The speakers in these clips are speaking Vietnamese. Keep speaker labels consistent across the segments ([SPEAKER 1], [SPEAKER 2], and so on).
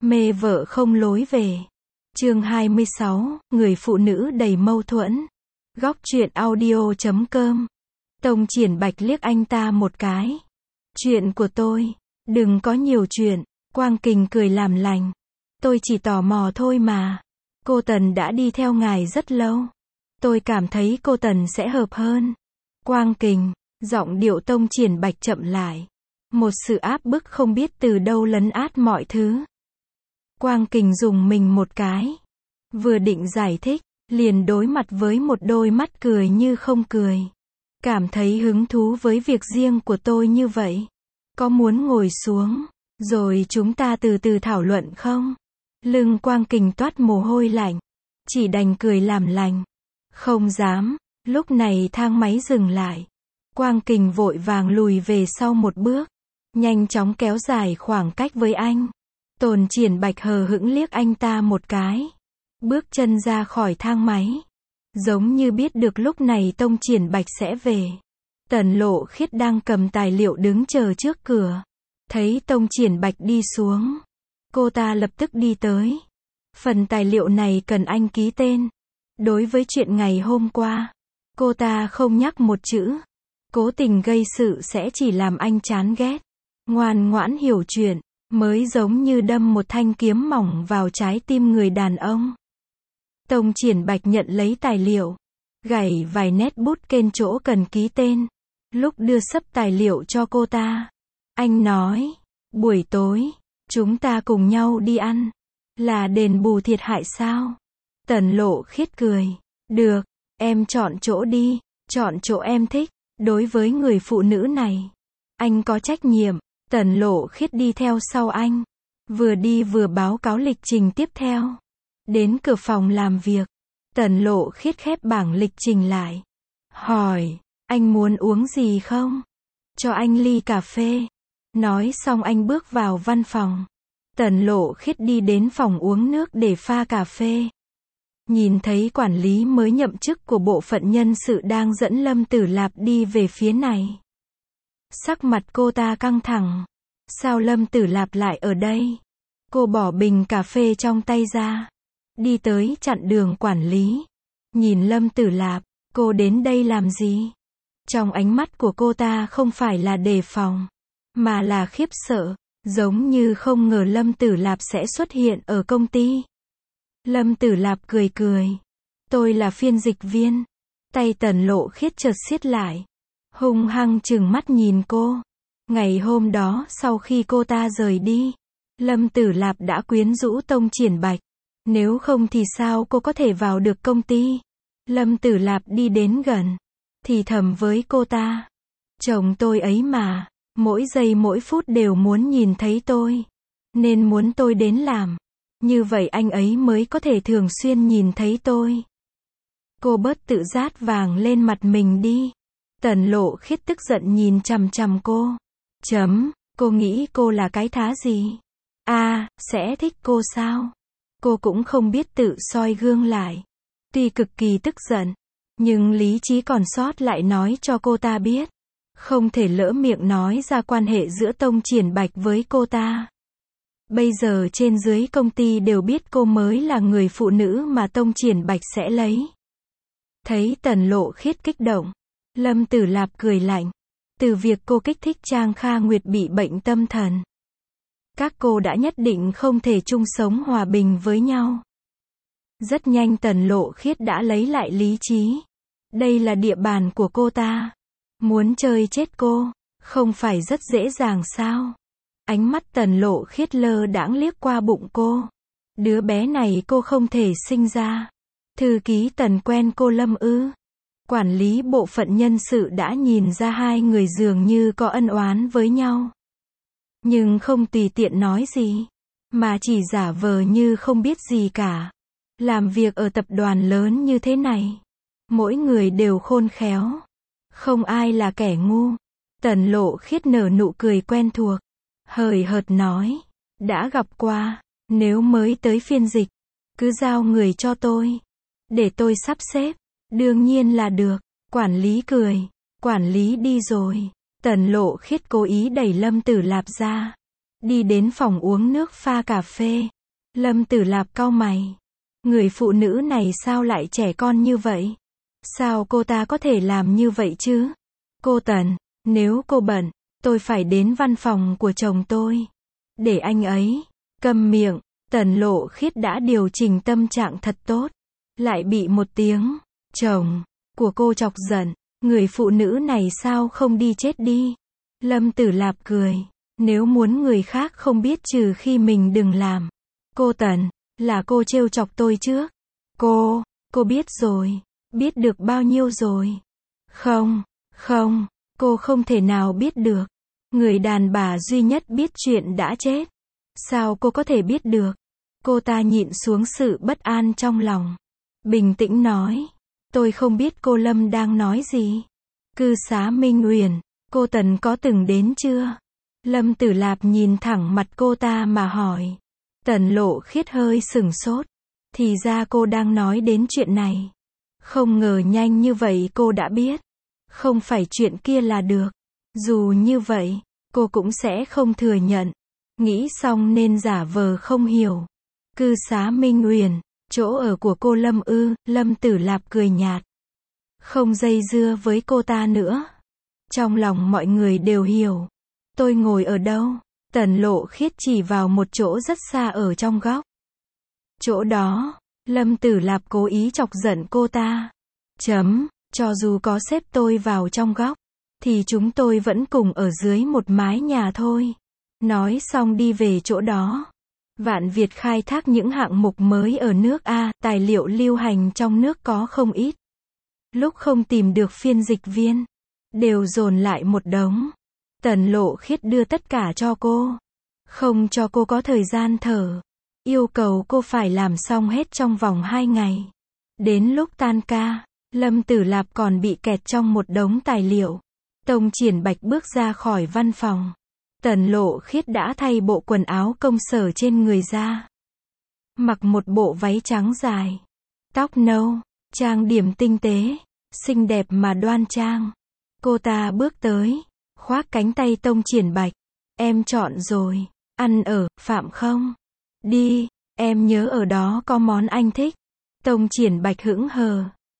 [SPEAKER 1] Mê vợ không lối về. Chương 26, người phụ nữ đầy mâu thuẫn. Góc truyện audio.com. Tông Triển Bạch liếc anh ta một cái. Chuyện của tôi, đừng có nhiều chuyện. Quang Kình cười làm lành. Tôi chỉ tò mò thôi mà. Cô Tần đã đi theo ngài rất lâu. Tôi cảm thấy cô Tần sẽ hợp hơn. Quang Kình, giọng điệu Tông Triển Bạch chậm lại. Một sự áp bức không biết từ đâu lấn át mọi thứ. Quang Kình dùng mình một cái. Vừa định giải thích, liền đối mặt với một đôi mắt cười như không cười. Cảm thấy hứng thú với việc riêng của tôi như vậy. Có muốn ngồi xuống, rồi chúng ta từ từ thảo luận không? Lưng Quang Kình toát mồ hôi lạnh. Chỉ đành cười làm lành. Không dám. Lúc này thang máy dừng lại. Quang Kình vội vàng lùi về sau một bước. Nhanh chóng kéo dài khoảng cách với anh. Tồn Triển Bạch hờ hững liếc anh ta một cái. Bước chân ra khỏi thang máy. Giống như biết được lúc này Tông Triển Bạch sẽ về. Tần Lộ Khiết đang cầm tài liệu đứng chờ trước cửa. Thấy Tông Triển Bạch đi xuống. Cô ta lập tức đi tới. Phần tài liệu này cần anh ký tên. Đối với chuyện ngày hôm qua, cô ta không nhắc một chữ. Cố tình gây sự sẽ chỉ làm anh chán ghét. Ngoan ngoãn hiểu chuyện, mới giống như đâm một thanh kiếm mỏng vào trái tim người đàn ông. Tông Triển Bạch nhận lấy tài liệu, gảy vài nét bút kên chỗ cần ký tên. Lúc đưa sấp tài liệu cho cô ta, anh nói, buổi tối, chúng ta cùng nhau đi ăn. Là đền bù thiệt hại sao? Tần Lộ Khiết cười. Được, em chọn chỗ đi, chọn chỗ em thích. Đối với người phụ nữ này, anh có trách nhiệm. Tần Lộ Khiết đi theo sau anh. Vừa đi vừa báo cáo lịch trình tiếp theo. Đến cửa phòng làm việc, Tần Lộ Khiết khép bảng lịch trình lại. Hỏi, anh muốn uống gì không? Cho anh ly cà phê. Nói xong anh bước vào văn phòng. Tần Lộ Khiết đi đến phòng uống nước để pha cà phê. Nhìn thấy quản lý mới nhậm chức của bộ phận nhân sự đang dẫn Lâm Tử Lạp đi về phía này. Sắc mặt cô ta căng thẳng. Sao Lâm Tử Lạp lại ở đây? Cô bỏ bình cà phê trong tay ra. Đi tới chặn đường quản lý. Nhìn Lâm Tử Lạp, cô đến đây làm gì? Trong ánh mắt của cô ta không phải là đề phòng, mà là khiếp sợ. Giống như không ngờ Lâm Tử Lạp sẽ xuất hiện ở công ty. Lâm Tử Lạp cười cười. Tôi là phiên dịch viên. Tay Tần Lộ Khiết chợt siết lại. Hung hăng trừng mắt nhìn cô. Ngày hôm đó sau khi cô ta rời đi, Lâm Tử Lạp đã quyến rũ Tông Triển Bạch. Nếu không thì sao cô có thể vào được công ty? Lâm Tử Lạp đi đến gần, thì thầm với cô ta. Chồng tôi ấy mà, mỗi giây mỗi phút đều muốn nhìn thấy tôi. Nên muốn tôi đến làm. Như vậy anh ấy mới có thể thường xuyên nhìn thấy tôi. Cô bớt tự rát vàng lên mặt mình đi. Tần Lộ Khiết tức giận nhìn chằm chằm cô. Cô nghĩ cô là cái thá gì? Sẽ thích cô sao? Cô cũng không biết tự soi gương lại. Tuy cực kỳ tức giận, nhưng lý trí còn sót lại nói cho cô ta biết. Không thể lỡ miệng nói ra quan hệ giữa Tông Triển Bạch với cô ta. Bây giờ trên dưới công ty đều biết cô mới là người phụ nữ mà Tông Triển Bạch sẽ lấy. Thấy Tần Lộ Khiết kích động, Lâm Tử Lạp cười lạnh. Từ việc cô kích thích Trang Kha Nguyệt bị bệnh tâm thần, các cô đã nhất định không thể chung sống hòa bình với nhau. Rất nhanh Tần Lộ Khiết đã lấy lại lý trí. Đây là địa bàn của cô ta. Muốn chơi chết cô, không phải rất dễ dàng sao? Ánh mắt Tần Lộ Khiết lơ đãng liếc qua bụng cô. Đứa bé này cô không thể sinh ra. Thư ký Tần quen cô Lâm ư? Quản lý bộ phận nhân sự đã nhìn ra hai người dường như có ân oán với nhau. Nhưng không tùy tiện nói gì, mà chỉ giả vờ như không biết gì cả. Làm việc ở tập đoàn lớn như thế này, mỗi người đều khôn khéo. Không ai là kẻ ngu. Tần Lộ Khiết nở nụ cười quen thuộc. Hời hợt nói. Đã gặp qua. Nếu mới tới phiên dịch, cứ giao người cho tôi. Để tôi sắp xếp. Đương nhiên là được. Quản lý cười. Quản lý đi rồi. Tần Lộ Khiết cố ý đẩy Lâm Tử Lạp ra. Đi đến phòng uống nước pha cà phê. Lâm Tử Lạp cau mày. Người phụ nữ này sao lại trẻ con như vậy? Sao cô ta có thể làm như vậy chứ? Cô Tần, nếu cô bận, tôi phải đến văn phòng của chồng tôi. Để anh ấy. Câm miệng. Tần Lộ Khiết đã điều chỉnh tâm trạng thật tốt. Lại bị một tiếng chồng của cô chọc giận. Người phụ nữ này sao không đi chết đi? Lâm Tử Lạp cười. Nếu muốn người khác không biết trừ khi mình đừng làm. Cô Tần, là cô trêu chọc tôi trước. Cô biết rồi. Biết được bao nhiêu rồi? Không, cô không thể nào biết được. Người đàn bà duy nhất biết chuyện đã chết. Sao cô có thể biết được? Cô ta nhịn xuống sự bất an trong lòng. Bình tĩnh nói. Tôi không biết cô Lâm đang nói gì. Cư xá Minh Uyển, cô Tần có từng đến chưa? Lâm Tử Lạp nhìn thẳng mặt cô ta mà hỏi. Tần Lộ Khiết hơi sửng sốt. Thì ra cô đang nói đến chuyện này. Không ngờ nhanh như vậy cô đã biết. Không phải chuyện kia là được. Dù như vậy, cô cũng sẽ không thừa nhận. Nghĩ xong nên giả vờ không hiểu. Cư xá Minh Uyển, chỗ ở của cô Lâm ư? Lâm Tử Lạp cười nhạt. Không dây dưa với cô ta nữa. Trong lòng mọi người đều hiểu. Tôi ngồi ở đâu? Tần Lộ Khiết chỉ vào một chỗ rất xa ở trong góc. Chỗ đó. Lâm Tử Lạp cố ý chọc giận cô ta. Cho dù có xếp tôi vào trong góc, thì chúng tôi vẫn cùng ở dưới một mái nhà thôi. Nói xong đi về chỗ đó. Vạn Việt khai thác những hạng mục mới ở nước A, tài liệu lưu hành trong nước có không ít. Lúc không tìm được phiên dịch viên, đều dồn lại một đống. Tần Lộ Khiết đưa tất cả cho cô. Không cho cô có thời gian thở. Yêu cầu cô phải làm xong hết trong vòng 2 ngày. Đến lúc tan ca, Lâm Tử Lạp còn bị kẹt trong một đống tài liệu. Tông Triển Bạch bước ra khỏi văn phòng. Tần Lộ Khiết đã thay bộ quần áo công sở trên người ra. Mặc một bộ váy trắng dài. Tóc nâu, trang điểm tinh tế, xinh đẹp mà đoan trang. Cô ta bước tới, khoác cánh tay Tông Triển Bạch. Em chọn rồi, ăn ở, Phạm không? Đi, em nhớ ở đó có món anh thích. Tông Triển Bạch hững hờ.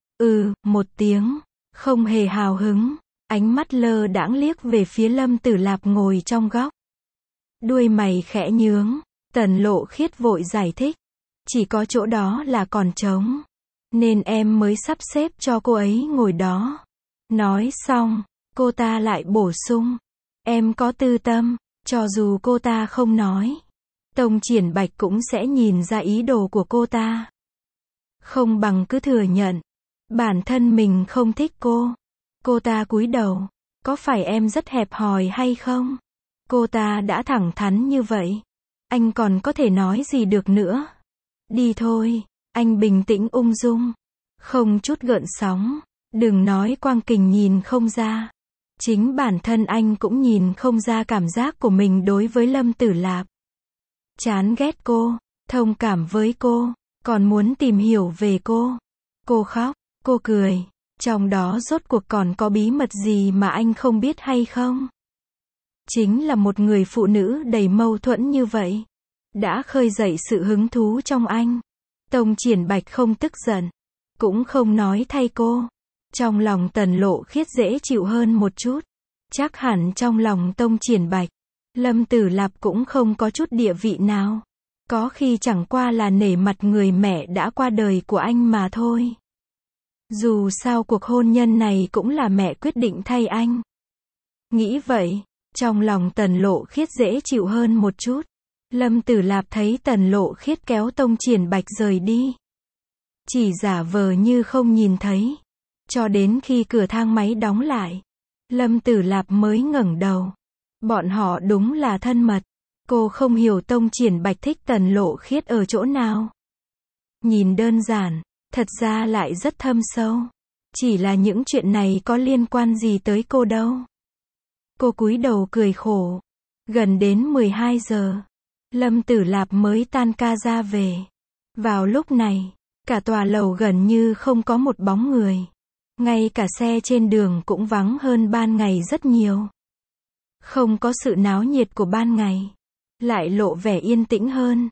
[SPEAKER 1] Một tiếng, không hề hào hứng. Ánh mắt lơ đãng liếc về phía Lâm Tử Lạp ngồi trong góc. Đuôi mày khẽ nhướng, Tần Lộ Khiết vội giải thích. Chỉ có chỗ đó là còn trống. Nên em mới sắp xếp cho cô ấy ngồi đó. Nói xong, cô ta lại bổ sung. Em có tư tâm, cho dù cô ta không nói. Tông Triển Bạch cũng sẽ nhìn ra ý đồ của cô ta. Không bằng cứ thừa nhận. Bản thân mình không thích cô. Cô ta cúi đầu. Có phải em rất hẹp hòi hay không? Cô ta đã thẳng thắn như vậy. Anh còn có thể nói gì được nữa? Đi thôi. Anh bình tĩnh ung dung. Không chút gợn sóng. Đừng nói Quang Kình nhìn không ra. Chính bản thân anh cũng nhìn không ra cảm giác của mình đối với Lâm Tử Lạp. Chán ghét cô, thông cảm với cô, còn muốn tìm hiểu về cô. Cô khóc, cô cười. Trong đó rốt cuộc còn có bí mật gì mà anh không biết hay không? Chính là một người phụ nữ đầy mâu thuẫn như vậy. Đã khơi dậy sự hứng thú trong anh. Tông Triển Bạch không tức giận. Cũng không nói thay cô. Trong lòng Tần Lộ Khiết dễ chịu hơn một chút. Chắc hẳn trong lòng Tông Triển Bạch, Lâm Tử Lạp cũng không có chút địa vị nào. Có khi chẳng qua là nể mặt người mẹ đã qua đời của anh mà thôi. Dù sao cuộc hôn nhân này cũng là mẹ quyết định thay anh. Nghĩ vậy, trong lòng Tần Lộ Khiết dễ chịu hơn một chút. Lâm Tử Lạp thấy Tần Lộ Khiết kéo Tông Triển Bạch rời đi. Chỉ giả vờ như không nhìn thấy. Cho đến khi cửa thang máy đóng lại, Lâm Tử Lạp mới ngẩng đầu. Bọn họ đúng là thân mật. Cô không hiểu Tông Triển Bạch thích Tần Lộ Khiết ở chỗ nào. Nhìn đơn giản, thật ra lại rất thâm sâu. Chỉ là những chuyện này có liên quan gì tới cô đâu. Cô cúi đầu cười khổ. Gần đến 12 giờ, Lâm Tử Lạp mới tan ca ra về. Vào lúc này, cả tòa lầu gần như không có một bóng người. Ngay cả xe trên đường cũng vắng hơn ban ngày rất nhiều. Không có sự náo nhiệt của ban ngày, lại lộ vẻ yên tĩnh hơn.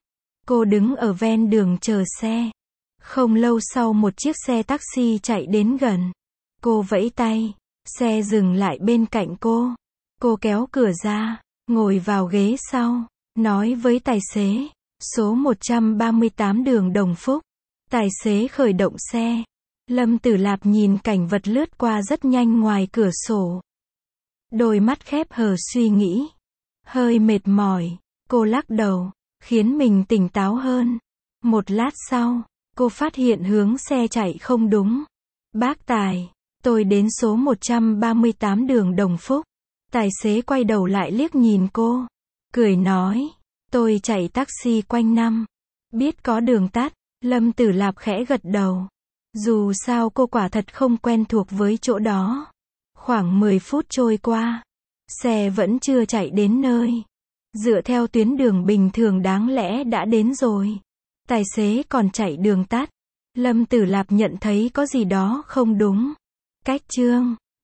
[SPEAKER 1] Cô đứng ở ven đường chờ xe. Không lâu sau một chiếc xe taxi chạy đến gần. Cô vẫy tay. Xe dừng lại bên cạnh cô. Cô kéo cửa ra, ngồi vào ghế sau, nói với tài xế, số 138 đường Đồng Phúc. Tài xế khởi động xe. Lâm Tử Lạp nhìn cảnh vật lướt qua rất nhanh ngoài cửa sổ. Đôi mắt khép hờ suy nghĩ. Hơi mệt mỏi, cô lắc đầu, khiến mình tỉnh táo hơn. Một lát sau, cô phát hiện hướng xe chạy không đúng. Bác Tài, tôi đến số 138 đường Đồng Phúc. Tài xế quay đầu lại liếc nhìn cô, cười nói, tôi chạy taxi quanh năm, biết có đường tắt. Lâm Tử Lạp khẽ gật đầu. Dù sao cô quả thật không quen thuộc với chỗ đó. Khoảng 10 phút trôi qua, xe vẫn chưa chạy đến nơi. Dựa theo tuyến đường bình thường đáng lẽ đã đến rồi. Tài xế còn chạy đường tắt. Lâm Tử Lạp nhận thấy có gì đó không đúng. Cách chương